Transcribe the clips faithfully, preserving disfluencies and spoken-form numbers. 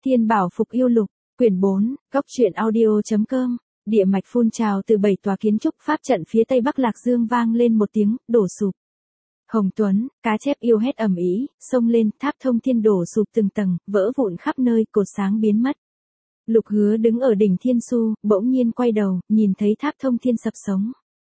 Thiên Bảo Phục Yêu Lục, quyển bốn, góc truyện audio.com. Địa mạch phun trào từ bảy tòa kiến trúc pháp trận phía tây bắc Lạc Dương vang lên một tiếng, đổ sụp. Hồng Tuấn, cá chép yêu hét ầm ĩ, xông lên, tháp thông thiên đổ sụp từng tầng, vỡ vụn khắp nơi, cột sáng biến mất. Lục Hứa đứng ở đỉnh Thiên Su, bỗng nhiên quay đầu, nhìn thấy tháp thông thiên sập sống.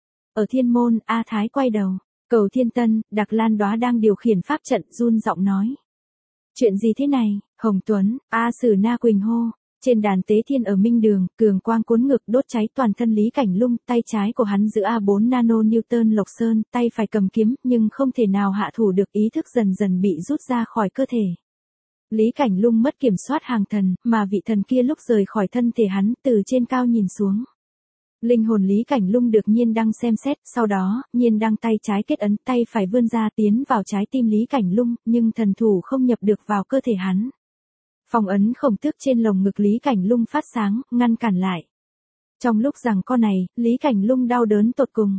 Ở thiên môn, A Thái quay đầu, Cầu Thiên Tân, Đặc Lan Đóa đang điều khiển pháp trận, run giọng nói. Chuyện gì thế này? Hồng Tuấn, A Sử Na Quỳnh hô. Trên đàn tế thiên ở Minh Đường, cường quang cuốn ngực đốt cháy toàn thân Lý Cảnh Lung, tay trái của hắn giữ A bốn nano-Newton Lộc Sơn, tay phải cầm kiếm, nhưng không thể nào hạ thủ được, ý thức dần dần bị rút ra khỏi cơ thể. Lý Cảnh Lung mất kiểm soát hàng thần, mà vị thần kia lúc rời khỏi thân thể hắn, từ trên cao nhìn xuống. Linh hồn Lý Cảnh Lung được Nhiên Đăng xem xét, sau đó, Nhiên Đăng tay trái kết ấn, tay phải vươn ra tiến vào trái tim Lý Cảnh Lung, nhưng thần thủ không nhập được vào cơ thể hắn. Phong ấn khổng tước trên lồng ngực Lý Cảnh Lung phát sáng, ngăn cản lại. Trong lúc giằng co này, Lý Cảnh Lung đau đớn tột cùng.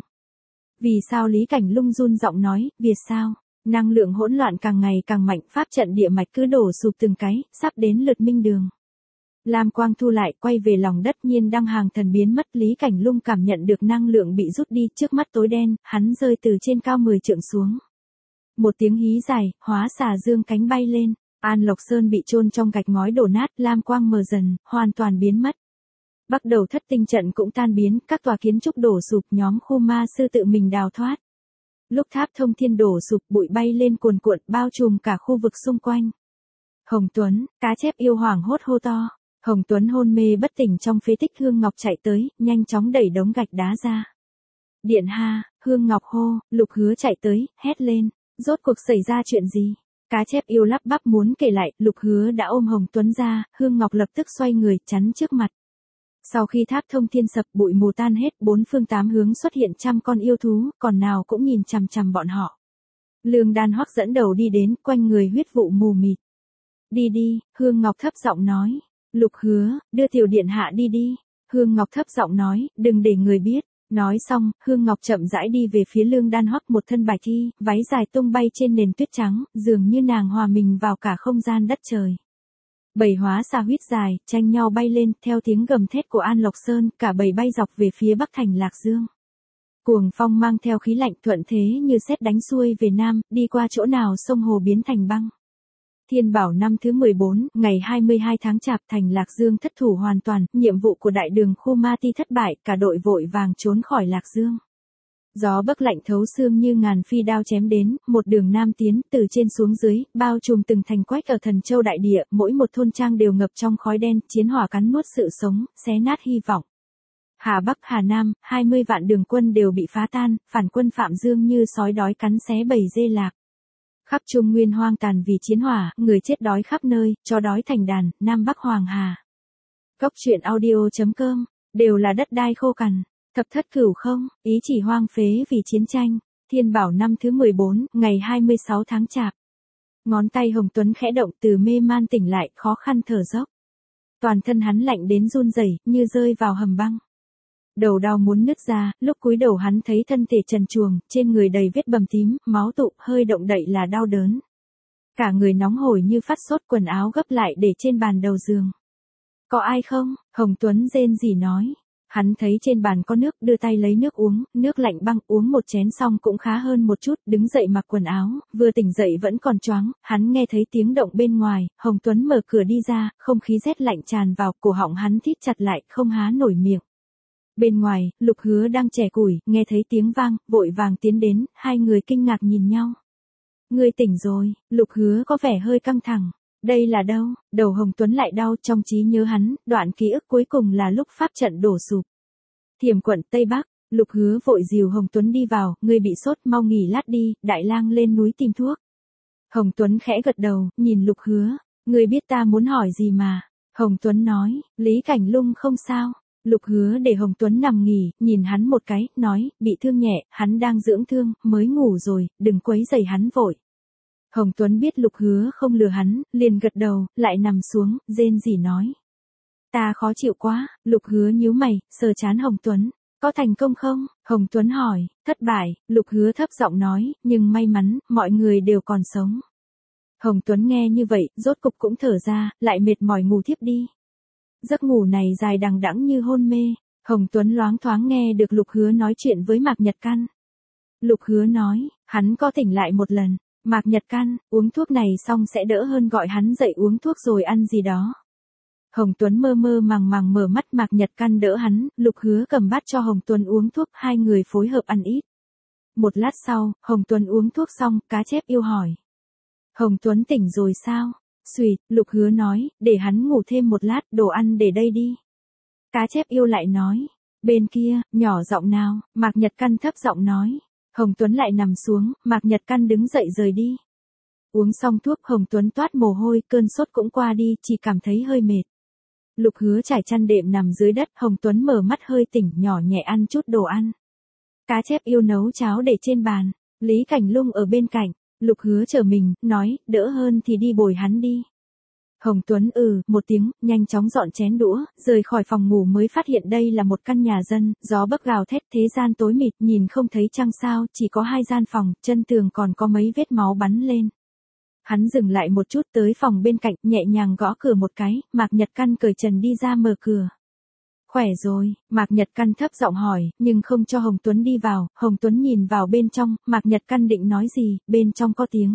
Vì sao? Lý Cảnh Lung run giọng nói, vì sao? Năng lượng hỗn loạn càng ngày càng mạnh, pháp trận địa mạch cứ đổ sụp từng cái, sắp đến lượt Minh Đường. Lam quang thu lại, quay về lòng đất, Nhiên Đăng hàng thần biến mất, Lý Cảnh Lung cảm nhận được năng lượng bị rút đi, trước mắt tối đen, hắn rơi từ trên cao mười trượng xuống. Một tiếng hí dài, hóa xà dương cánh bay lên. An Lộc Sơn bị chôn trong gạch ngói đổ nát, lam quang mờ dần, hoàn toàn biến mất. Bắt đầu thất tinh trận cũng tan biến, các tòa kiến trúc đổ sụp, nhóm khu ma sư tự mình đào thoát. Lúc tháp thông thiên đổ sụp, bụi bay lên cuồn cuộn, bao trùm cả khu vực xung quanh. Hồng Tuấn, cá chép yêu hoảng hốt hô to. Hồng Tuấn hôn mê bất tỉnh trong phế tích. Hương Ngọc chạy tới, nhanh chóng đẩy đống gạch đá ra. Điện ha, Hương Ngọc hô. Lục Hứa chạy tới, hét lên. Rốt cuộc xảy ra chuyện gì? Cá chép yêu lắp bắp muốn kể lại, Lục Hứa đã ôm Hồng Tuấn ra, Hương Ngọc lập tức xoay người, chắn trước mặt. Sau khi tháp thông thiên sập, bụi mù tan hết, bốn phương tám hướng xuất hiện trăm con yêu thú, còn nào cũng nhìn chằm chằm bọn họ. Lương Đan Hoắc dẫn đầu đi đến, quanh người huyết vụ mù mịt. Đi đi, Hương Ngọc thấp giọng nói. Lục Hứa, đưa tiểu điện hạ đi đi. Hương Ngọc thấp giọng nói, đừng để người biết. Nói xong, Hương Ngọc chậm rãi đi về phía Lương Đan Hoắc, một thân bạch thi, váy dài tung bay trên nền tuyết trắng, dường như nàng hòa mình vào cả không gian đất trời. Bầy hóa xà huyết dài, tranh nhau bay lên, theo tiếng gầm thét của An Lộc Sơn, cả bầy bay dọc về phía bắc thành Lạc Dương. Cuồng phong mang theo khí lạnh thuận thế như sét đánh xuôi về nam, đi qua chỗ nào sông hồ biến thành băng. Thiên Bảo năm thứ mười bốn, ngày hai mươi hai tháng Chạp, thành Lạc Dương thất thủ hoàn toàn, nhiệm vụ của đại đường khu ma ti thất bại, cả đội vội vàng trốn khỏi Lạc Dương. Gió bấc lạnh thấu xương như ngàn phi đao chém đến, một đường nam tiến, từ trên xuống dưới, bao trùm từng thành quách ở Thần Châu đại địa, mỗi một thôn trang đều ngập trong khói đen, chiến hỏa cắn nuốt sự sống, xé nát hy vọng. Hà Bắc Hà Nam, hai mươi vạn đường quân đều bị phá tan, phản quân Phạm Dương như sói đói cắn xé bầy dê lạc. Khắp Trung Nguyên hoang tàn vì chiến hỏa, người chết đói khắp nơi, chó đói thành đàn, Nam Bắc Hoàng Hà. Góc truyện audio.com, đều là đất đai khô cằn. Thập thất cửu không, ý chỉ hoang phế vì chiến tranh. Thiên Bảo năm thứ mười bốn, ngày hai mươi sáu tháng Chạp. Ngón tay Hồng Tuấn khẽ động, từ mê man tỉnh lại, khó khăn thở dốc. Toàn thân hắn lạnh đến run rẩy, như rơi vào hầm băng. Đầu đau muốn nứt ra, lúc cúi đầu hắn thấy thân thể trần truồng, trên người đầy vết bầm tím, máu tụ, hơi động đậy là đau đớn. Cả người nóng hổi như phát sốt, quần áo gấp lại để trên bàn đầu giường. Có ai không? Hồng Tuấn rên rỉ nói. Hắn thấy trên bàn có nước, đưa tay lấy nước uống, nước lạnh băng, uống một chén xong cũng khá hơn một chút, đứng dậy mặc quần áo, vừa tỉnh dậy vẫn còn choáng, hắn nghe thấy tiếng động bên ngoài, Hồng Tuấn mở cửa đi ra, không khí rét lạnh tràn vào, cổ họng hắn thít chặt lại, không há nổi miệng. Bên ngoài, Lục Hứa đang chẻ củi, nghe thấy tiếng vang, vội vàng tiến đến, hai người kinh ngạc nhìn nhau. Ngươi tỉnh rồi? Lục Hứa có vẻ hơi căng thẳng. Đây là đâu? Đầu Hồng Tuấn lại đau, trong trí nhớ hắn, đoạn ký ức cuối cùng là lúc pháp trận đổ sụp. Thiểm quận Tây Bắc, Lục Hứa vội dìu Hồng Tuấn đi vào, ngươi bị sốt, mau nghỉ lát đi, Đại Lang lên núi tìm thuốc. Hồng Tuấn khẽ gật đầu, nhìn Lục Hứa, ngươi biết ta muốn hỏi gì mà. Hồng Tuấn nói, Lý Cảnh Lung không sao. Lục Hứa để Hồng Tuấn nằm nghỉ, nhìn hắn một cái, nói, bị thương nhẹ, hắn đang dưỡng thương, mới ngủ rồi, đừng quấy rầy hắn vội. Hồng Tuấn biết Lục Hứa không lừa hắn, liền gật đầu, lại nằm xuống, rên rỉ nói. Ta khó chịu quá. Lục Hứa nhíu mày, sờ trán Hồng Tuấn. Có thành công không? Hồng Tuấn hỏi. Thất bại. Lục Hứa thấp giọng nói, nhưng may mắn, mọi người đều còn sống. Hồng Tuấn nghe như vậy, rốt cục cũng thở ra, lại mệt mỏi ngủ thiếp đi. Giấc ngủ này dài đằng đẵng như hôn mê, Hồng Tuấn loáng thoáng nghe được Lục Hứa nói chuyện với Mạc Nhật Căn. Lục Hứa nói, hắn có tỉnh lại một lần, Mạc Nhật Căn, uống thuốc này xong sẽ đỡ hơn, gọi hắn dậy uống thuốc rồi ăn gì đó. Hồng Tuấn mơ mơ màng màng mở mắt, Mạc Nhật Căn đỡ hắn, Lục Hứa cầm bát cho Hồng Tuấn uống thuốc, hai người phối hợp ăn ít. Một lát sau, Hồng Tuấn uống thuốc xong, Cá Chép Yêu hỏi. Hồng Tuấn tỉnh rồi sao? Xùi, Lục Hứa nói, để hắn ngủ thêm một lát, đồ ăn để đây đi. Cá Chép Yêu lại nói, bên kia, nhỏ giọng nào, Mạc Nhật Căn thấp giọng nói. Hồng Tuấn lại nằm xuống, Mạc Nhật Căn đứng dậy rời đi. Uống xong thuốc, Hồng Tuấn toát mồ hôi, cơn sốt cũng qua đi, chỉ cảm thấy hơi mệt. Lục Hứa trải chăn đệm nằm dưới đất, Hồng Tuấn mở mắt hơi tỉnh, nhỏ nhẹ ăn chút đồ ăn. Cá Chép Yêu nấu cháo để trên bàn, Lý Cảnh Lung ở bên cạnh, Lục Hứa trở mình, nói, đỡ hơn thì đi bồi hắn đi. Hồng Tuấn ừ, một tiếng, nhanh chóng dọn chén đũa, rời khỏi phòng ngủ mới phát hiện đây là một căn nhà dân, gió bấc gào thét, thế gian tối mịt, nhìn không thấy trăng sao, chỉ có hai gian phòng, chân tường còn có mấy vết máu bắn lên. Hắn dừng lại một chút, tới phòng bên cạnh, nhẹ nhàng gõ cửa một cái, Mạc Nhật Căn cởi trần đi ra mở cửa. Khỏe rồi, Mạc Nhật Căn thấp giọng hỏi, nhưng không cho Hồng Tuấn đi vào. Hồng Tuấn nhìn vào bên trong, Mạc Nhật Căn định nói gì, bên trong có tiếng.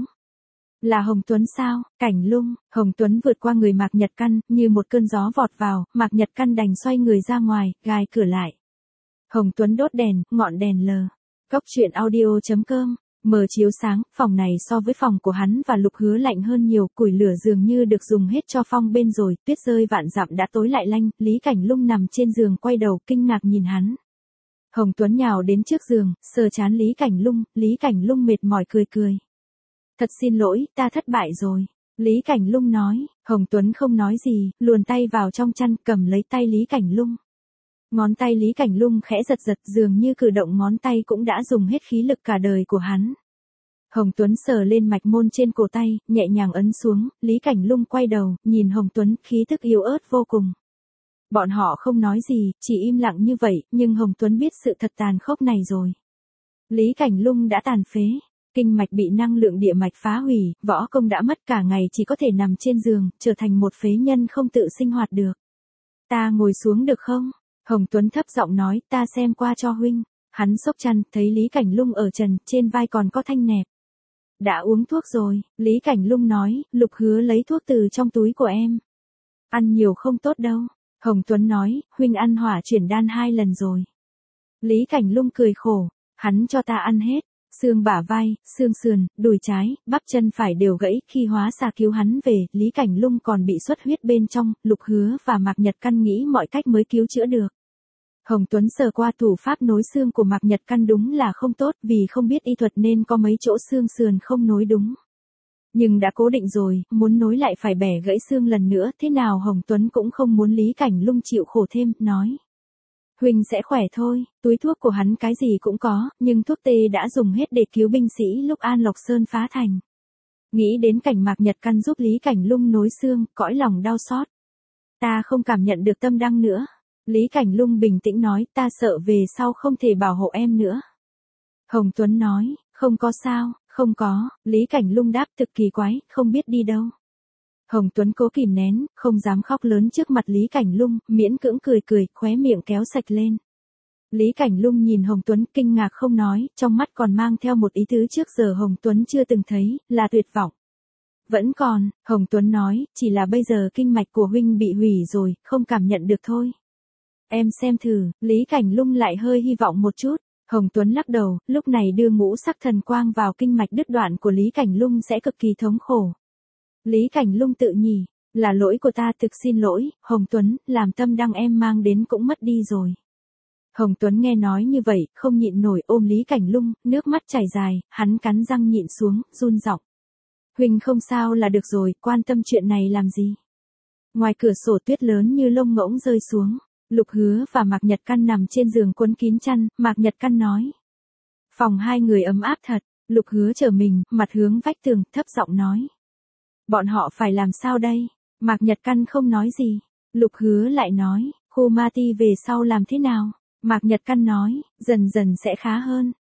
Là Hồng Tuấn sao? Cảnh Lung. Hồng Tuấn vượt qua người Mạc Nhật Căn, như một cơn gió vọt vào, Mạc Nhật Căn đành xoay người ra ngoài, gài cửa lại. Hồng Tuấn đốt đèn, ngọn đèn lờ. Cốc truyện audio chấm com. Mờ chiếu sáng, phòng này so với phòng của hắn và Lục Hứa lạnh hơn nhiều, củi lửa dường như được dùng hết cho phong bên rồi, tuyết rơi vạn dặm đã tối lại lanh, Lý Cảnh Lung nằm trên giường quay đầu kinh ngạc nhìn hắn. Hồng Tuấn nhào đến trước giường, sờ trán Lý Cảnh Lung, Lý Cảnh Lung mệt mỏi cười cười. Thật xin lỗi, ta thất bại rồi. Lý Cảnh Lung nói, Hồng Tuấn không nói gì, luồn tay vào trong chăn, cầm lấy tay Lý Cảnh Lung. Ngón tay Lý Cảnh Lung khẽ giật giật, dường như cử động ngón tay cũng đã dùng hết khí lực cả đời của hắn. Hồng Tuấn sờ lên mạch môn trên cổ tay, nhẹ nhàng ấn xuống, Lý Cảnh Lung quay đầu, nhìn Hồng Tuấn, khí thức yếu ớt vô cùng. Bọn họ không nói gì, chỉ im lặng như vậy, nhưng Hồng Tuấn biết sự thật tàn khốc này rồi. Lý Cảnh Lung đã tàn phế, kinh mạch bị năng lượng địa mạch phá hủy, võ công đã mất, cả ngày chỉ có thể nằm trên giường, trở thành một phế nhân không tự sinh hoạt được. Ta ngồi xuống được không? Hồng Tuấn thấp giọng nói, ta xem qua cho huynh. Hắn xốc chăn, thấy Lý Cảnh Lung ở trần, trên vai còn có thanh nẹp. Đã uống thuốc rồi, Lý Cảnh Lung nói, Lục Hứa lấy thuốc từ trong túi của em. Ăn nhiều không tốt đâu. Hồng Tuấn nói, huynh ăn hỏa chuyển đan hai lần rồi. Lý Cảnh Lung cười khổ, hắn cho ta ăn hết. Xương bả vai, xương sườn, đùi trái, bắp chân phải đều gãy, khi hóa xà cứu hắn về, Lý Cảnh Lung còn bị xuất huyết bên trong, Lục Hứa và Mạc Nhật Căn nghĩ mọi cách mới cứu chữa được. Hồng Tuấn sờ qua thủ pháp nối xương của Mạc Nhật Căn đúng là không tốt, vì không biết y thuật nên có mấy chỗ xương sườn không nối đúng. Nhưng đã cố định rồi, muốn nối lại phải bẻ gãy xương lần nữa, thế nào Hồng Tuấn cũng không muốn Lý Cảnh Lung chịu khổ thêm, nói. Huynh sẽ khỏe thôi, túi thuốc của hắn cái gì cũng có, nhưng thuốc tê đã dùng hết để cứu binh sĩ lúc An Lộc Sơn phá thành. Nghĩ đến cảnh Mạc Nhật Căn giúp Lý Cảnh Lung nối xương, cõi lòng đau xót. Ta không cảm nhận được tâm đăng nữa. Lý Cảnh Lung bình tĩnh nói, ta sợ về sau không thể bảo hộ em nữa. Hồng Tuấn nói, không có sao, không có, Lý Cảnh Lung đáp thực kỳ quái, không biết đi đâu. Hồng Tuấn cố kìm nén, không dám khóc lớn trước mặt Lý Cảnh Lung, miễn cưỡng cười cười, khóe miệng kéo sạch lên. Lý Cảnh Lung nhìn Hồng Tuấn kinh ngạc không nói, trong mắt còn mang theo một ý tứ trước giờ Hồng Tuấn chưa từng thấy, là tuyệt vọng. Vẫn còn, Hồng Tuấn nói, chỉ là bây giờ kinh mạch của huynh bị hủy rồi, không cảm nhận được thôi. Em xem thử, Lý Cảnh Lung lại hơi hy vọng một chút. Hồng Tuấn lắc đầu, lúc này đưa ngũ sắc thần quang vào kinh mạch đứt đoạn của Lý Cảnh Lung sẽ cực kỳ thống khổ. Lý Cảnh Lung tự nhủ, là lỗi của ta, thực xin lỗi, Hồng Tuấn, làm tâm đăng em mang đến cũng mất đi rồi. Hồng Tuấn nghe nói như vậy, không nhịn nổi ôm Lý Cảnh Lung, nước mắt chảy dài, hắn cắn răng nhịn xuống, run giọng. Huynh không sao là được rồi, quan tâm chuyện này làm gì. Ngoài cửa sổ tuyết lớn như lông ngỗng rơi xuống. Lục Hứa và Mạc Nhật Căn nằm trên giường quấn kín chăn, Mạc Nhật Căn nói. Phòng hai người ấm áp thật, Lục Hứa trở mình, mặt hướng vách tường, thấp giọng nói. Bọn họ phải làm sao đây? Mạc Nhật Căn không nói gì. Lục Hứa lại nói, khu ma ti về sau làm thế nào? Mạc Nhật Căn nói, dần dần sẽ khá hơn.